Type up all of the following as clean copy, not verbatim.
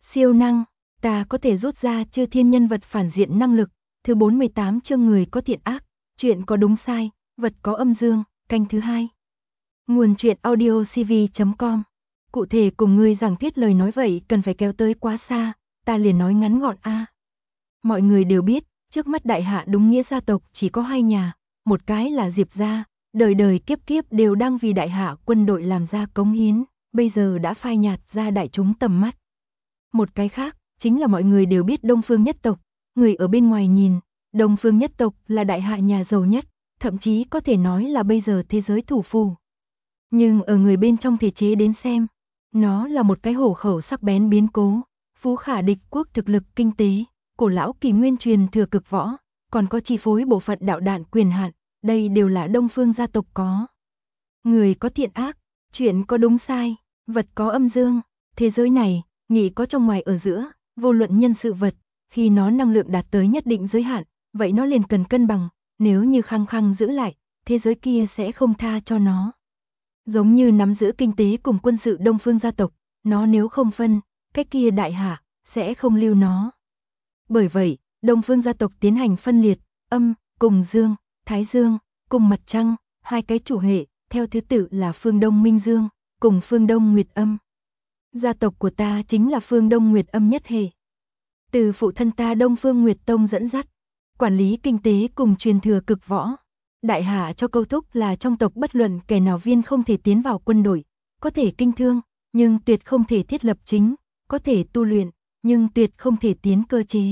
Siêu năng, ta có thể rút ra chư thiên nhân vật phản diện năng lực. Thứ 48 chương người có thiện ác, chuyện có đúng sai, vật có âm dương, canh thứ 2. Nguồn truyện audio cv.com. Cụ thể cùng ngươi giảng thuyết lời nói vậy cần phải kéo tới quá xa, ta liền nói ngắn gọn a. Mọi người đều biết, trước mắt đại hạ đúng nghĩa gia tộc chỉ có 2 nhà, một cái là Diệp gia, đời đời kiếp kiếp đều đang vì đại hạ quân đội làm ra cống hiến, bây giờ đã phai nhạt ra đại chúng tầm mắt. Một cái khác, chính là mọi người đều biết Đông Phương nhất tộc, người ở bên ngoài nhìn, Đông Phương nhất tộc là đại hạ nhà giàu nhất, thậm chí có thể nói là bây giờ thế giới thủ phủ. Nhưng ở người bên trong thể chế đến xem, nó là một cái hổ khẩu sắc bén biến cố, phú khả địch quốc thực lực kinh tế, cổ lão kỳ nguyên truyền thừa cực võ, còn có chi phối bộ phận đạo đạn quyền hạn, đây đều là Đông Phương gia tộc có. Người có thiện ác, chuyện có đúng sai, vật có âm dương, thế giới này, nghĩ có trong ngoài ở giữa, vô luận nhân sự vật, khi nó năng lượng đạt tới nhất định giới hạn, vậy nó liền cần cân bằng, nếu như khăng khăng giữ lại, thế giới kia sẽ không tha cho nó. Giống như nắm giữ kinh tế cùng quân sự Đông Phương gia tộc, nó nếu không phân, cái kia đại hạ, sẽ không lưu nó. Bởi vậy, Đông Phương gia tộc tiến hành phân liệt, âm, cùng dương, thái dương, cùng mặt trăng, hai cái chủ hệ, theo thứ tự là phương Đông Minh Dương, cùng phương Đông Nguyệt Âm. Gia tộc của ta chính là phương Đông Nguyệt Âm nhất hệ. Từ phụ thân ta Đông Phương Nguyệt Tông dẫn dắt, quản lý kinh tế cùng truyền thừa cực võ. Đại hạ cho câu thúc là trong tộc bất luận kẻ nào viên không thể tiến vào quân đội, có thể kinh thương, nhưng tuyệt không thể thiết lập chính, có thể tu luyện, nhưng tuyệt không thể tiến cơ chế.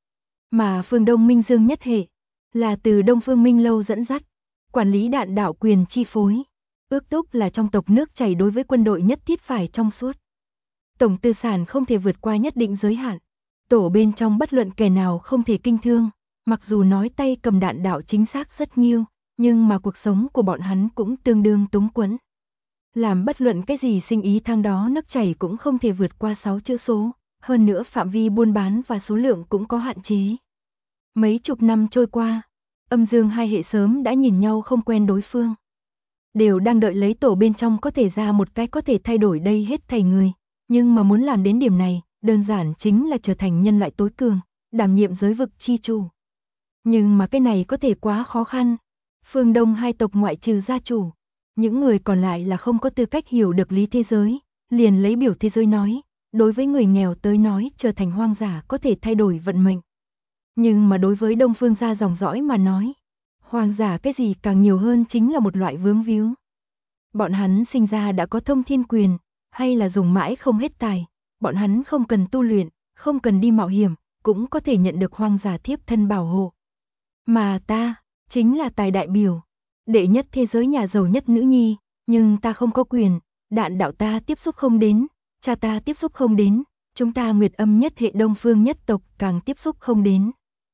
Mà phương Đông Minh Dương nhất hệ, là từ Đông Phương Minh Lâu dẫn dắt, quản lý đạn đạo quyền chi phối. Ước túc là trong tộc nước chảy đối với quân đội nhất thiết phải trong suốt. Tổng tư sản không thể vượt qua nhất định giới hạn. Tổ bên trong bất luận kẻ nào không thể kinh thương, mặc dù nói tay cầm đạn đạo chính xác rất nghiêu, nhưng mà cuộc sống của bọn hắn cũng tương đương túng quẫn. Làm bất luận cái gì sinh ý thang đó nước chảy cũng không thể vượt qua 6 chữ số, hơn nữa phạm vi buôn bán và số lượng cũng có hạn chế. Mấy chục năm trôi qua, âm dương hai hệ sớm đã nhìn nhau không quen đối phương. Đều đang đợi lấy tổ bên trong có thể ra một cái có thể thay đổi đây hết thảy người, nhưng mà muốn làm đến điểm này, đơn giản chính là trở thành nhân loại tối cường, đảm nhiệm giới vực chi chủ. Nhưng mà cái này có thể quá khó khăn. Phương Đông hai tộc ngoại trừ gia chủ, những người còn lại là không có tư cách hiểu được lý thế giới, liền lấy biểu thế giới nói, đối với người nghèo tới nói trở thành hoang dã có thể thay đổi vận mệnh. Nhưng mà đối với Đông Phương gia dòng dõi mà nói, hoang dã cái gì càng nhiều hơn chính là một loại vướng víu. Bọn hắn sinh ra đã có thông thiên quyền, hay là dùng mãi không hết tài, bọn hắn không cần tu luyện, không cần đi mạo hiểm, cũng có thể nhận được hoang dã thiếp thân bảo hộ. Mà ta, chính là tài đại biểu, đệ nhất thế giới nhà giàu nhất nữ nhi, nhưng ta không có quyền, đạn đạo ta tiếp xúc không đến, cha ta tiếp xúc không đến, chúng ta Nguyệt Âm nhất hệ Đông Phương nhất tộc càng tiếp xúc không đến.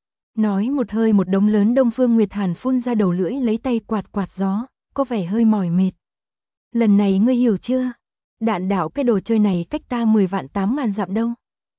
Nói một hơi một đống lớn Đông Phương Nguyệt Hàn phun ra đầu lưỡi lấy tay quạt quạt gió, có vẻ hơi mỏi mệt. Lần này ngươi hiểu chưa? Đạn đạo cái đồ chơi này cách ta 10 vạn 8 ngàn dặm đâu.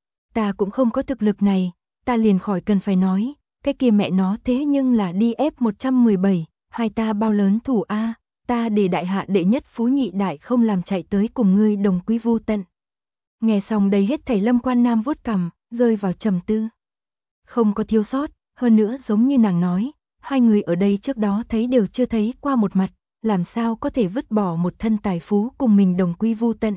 Ta cũng không có thực lực này, ta liền khỏi cần phải nói, cái kia mẹ nó thế nhưng là đi F117, hai ta bao lớn thủ A, ta để đại hạ đệ nhất phú nhị đại không làm chạy tới cùng ngươi đồng quy vu tận. Nghe xong đây hết thảy Lâm Quan Nam vuốt cằm, rơi vào trầm tư. Không có thiếu sót, hơn nữa giống như nàng nói, hai người ở đây trước đó thấy đều chưa thấy qua một mặt, làm sao có thể vứt bỏ một thân tài phú cùng mình đồng quy vu tận.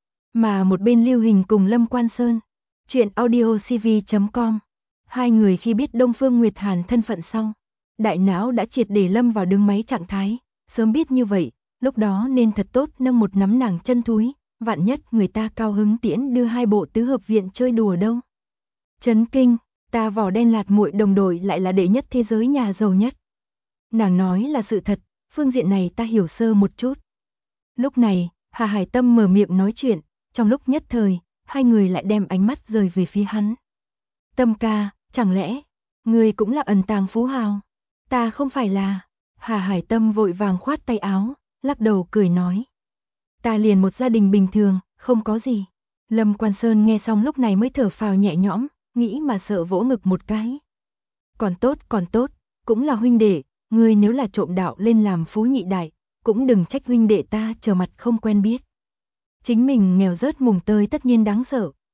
Mà một bên Lưu Hình cùng Lâm Quan Sơn, chuyện audio cv.com, hai người khi biết Đông Phương Nguyệt Hàn thân phận sau, đại não đã triệt để lâm vào đứng máy trạng thái, sớm biết như vậy, lúc đó nên thật tốt nâng một nắm nàng chân thúi, vạn nhất người ta cao hứng tiễn đưa hai bộ tứ hợp viện chơi đùa đâu. Chấn kinh, ta vỏ đen lạt muội đồng đội lại là đệ nhất thế giới nhà giàu nhất. Nàng nói là sự thật, phương diện này ta hiểu sơ một chút. Lúc này, Hà Hải Tâm mở miệng nói chuyện, trong lúc nhất thời, hai người lại đem ánh mắt rời về phía hắn. Tâm ca, chẳng lẽ, ngươi cũng là ẩn tàng phú hào? Ta không phải là. Hà Hải Tâm vội vàng khoát tay áo, lắc đầu cười nói. Ta liền một gia đình bình thường, không có gì. Lâm Quan Sơn nghe xong lúc này mới thở phào nhẹ nhõm, nghĩ mà sợ vỗ ngực một cái. Còn tốt, cũng là huynh đệ, ngươi nếu là trộm đạo lên làm phú nhị đại, cũng đừng trách huynh đệ ta trở mặt không quen biết. Chính mình nghèo rớt mùng tơi tất nhiên đáng sợ,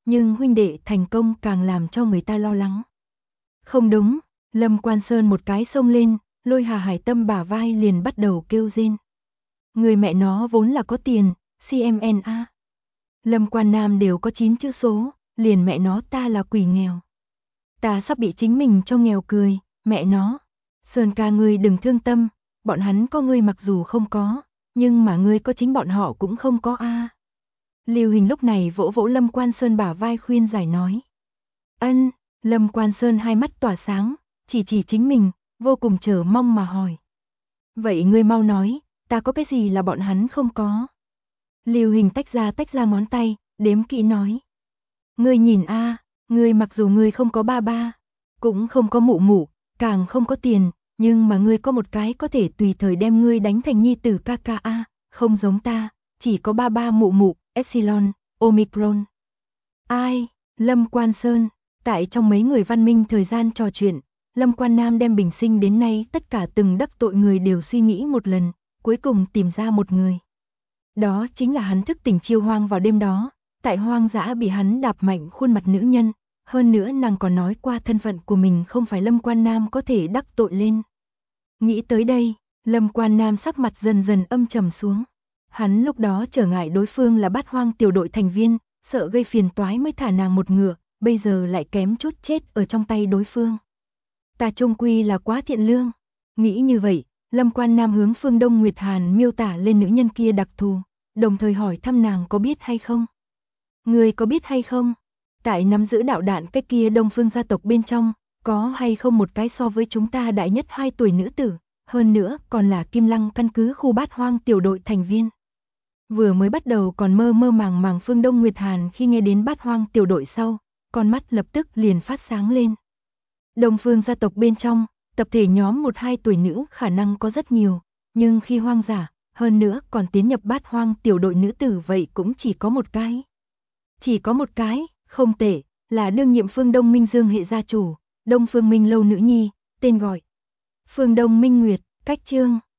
nhưng huynh đệ thành công càng làm cho người ta lo lắng. Không đúng, Lâm Quan Sơn một cái xông lên, lôi Hà Hải Tâm bả vai liền bắt đầu kêu rên. Người mẹ nó vốn là có tiền, CMNA. Lâm Quan Nam đều có 9 chữ số, liền mẹ nó ta là quỷ nghèo. Ta sắp bị chính mình cho nghèo cười, mẹ nó. Sơn ca ngươi đừng thương tâm, bọn hắn có ngươi mặc dù không có, nhưng mà ngươi có chính bọn họ cũng không có a. Lưu Hình lúc này vỗ vỗ Lâm Quan Sơn bả vai khuyên giải nói. Ân, Lâm Quan Sơn hai mắt tỏa sáng, chỉ chính mình, vô cùng chờ mong mà hỏi. Vậy ngươi mau nói, ta có cái gì là bọn hắn không có? Lưu Hình tách ra ngón tay, đếm kỹ nói. Ngươi nhìn a, ngươi mặc dù ngươi không có ba ba, cũng không có mụ mụ, càng không có tiền, nhưng mà ngươi có một cái có thể tùy thời đem ngươi đánh thành nhi tử ca ca a, không giống ta, chỉ có ba ba mụ mụ, Epsilon, Omicron. Ai? Lâm Quan Sơn, tại trong mấy người văn minh thời gian trò chuyện, Lâm Quan Nam đem bình sinh đến nay tất cả từng đắc tội người đều suy nghĩ một lần, cuối cùng tìm ra một người. Đó chính là hắn thức tỉnh chiêu hoang vào đêm đó, tại hoang dã bị hắn đạp mạnh khuôn mặt nữ nhân, hơn nữa nàng còn nói qua thân phận của mình không phải Lâm Quan Nam có thể đắc tội lên. Nghĩ tới đây, Lâm Quan Nam sắc mặt dần dần âm trầm xuống. Hắn lúc đó trở ngại đối phương là Bát Hoang tiểu đội thành viên, sợ gây phiền toái mới thả nàng một ngựa, bây giờ lại kém chút chết ở trong tay đối phương. Ta trung quy là quá thiện lương. Nghĩ như vậy, Lâm Quan Nam hướng Phương Đông Nguyệt Hàn miêu tả lên nữ nhân kia đặc thù, đồng thời hỏi thăm nàng có biết hay không. Người có biết hay không? Tại nắm giữ đạo đạn cái kia Đông Phương gia tộc bên trong, có hay không một cái so với chúng ta đại nhất 2 tuổi nữ tử, hơn nữa còn là Kim Lăng căn cứ khu Bát Hoang tiểu đội thành viên. Vừa mới bắt đầu còn mơ mơ màng màng Phương Đông Nguyệt Hàn khi nghe đến Bát Hoang tiểu đội sau, con mắt lập tức liền phát sáng lên. Đông Phương gia tộc bên trong, tập thể nhóm 1-2 tuổi nữ khả năng có rất nhiều, nhưng khi hoang giả, hơn nữa còn tiến nhập Bát Hoang tiểu đội nữ tử vậy cũng chỉ có một cái. Chỉ có một cái, không tệ, là đương nhiệm Phương Đông Minh Dương hệ gia chủ, Đông Phương Minh Lâu nữ nhi, tên gọi Phương Đông Minh Nguyệt, cách chương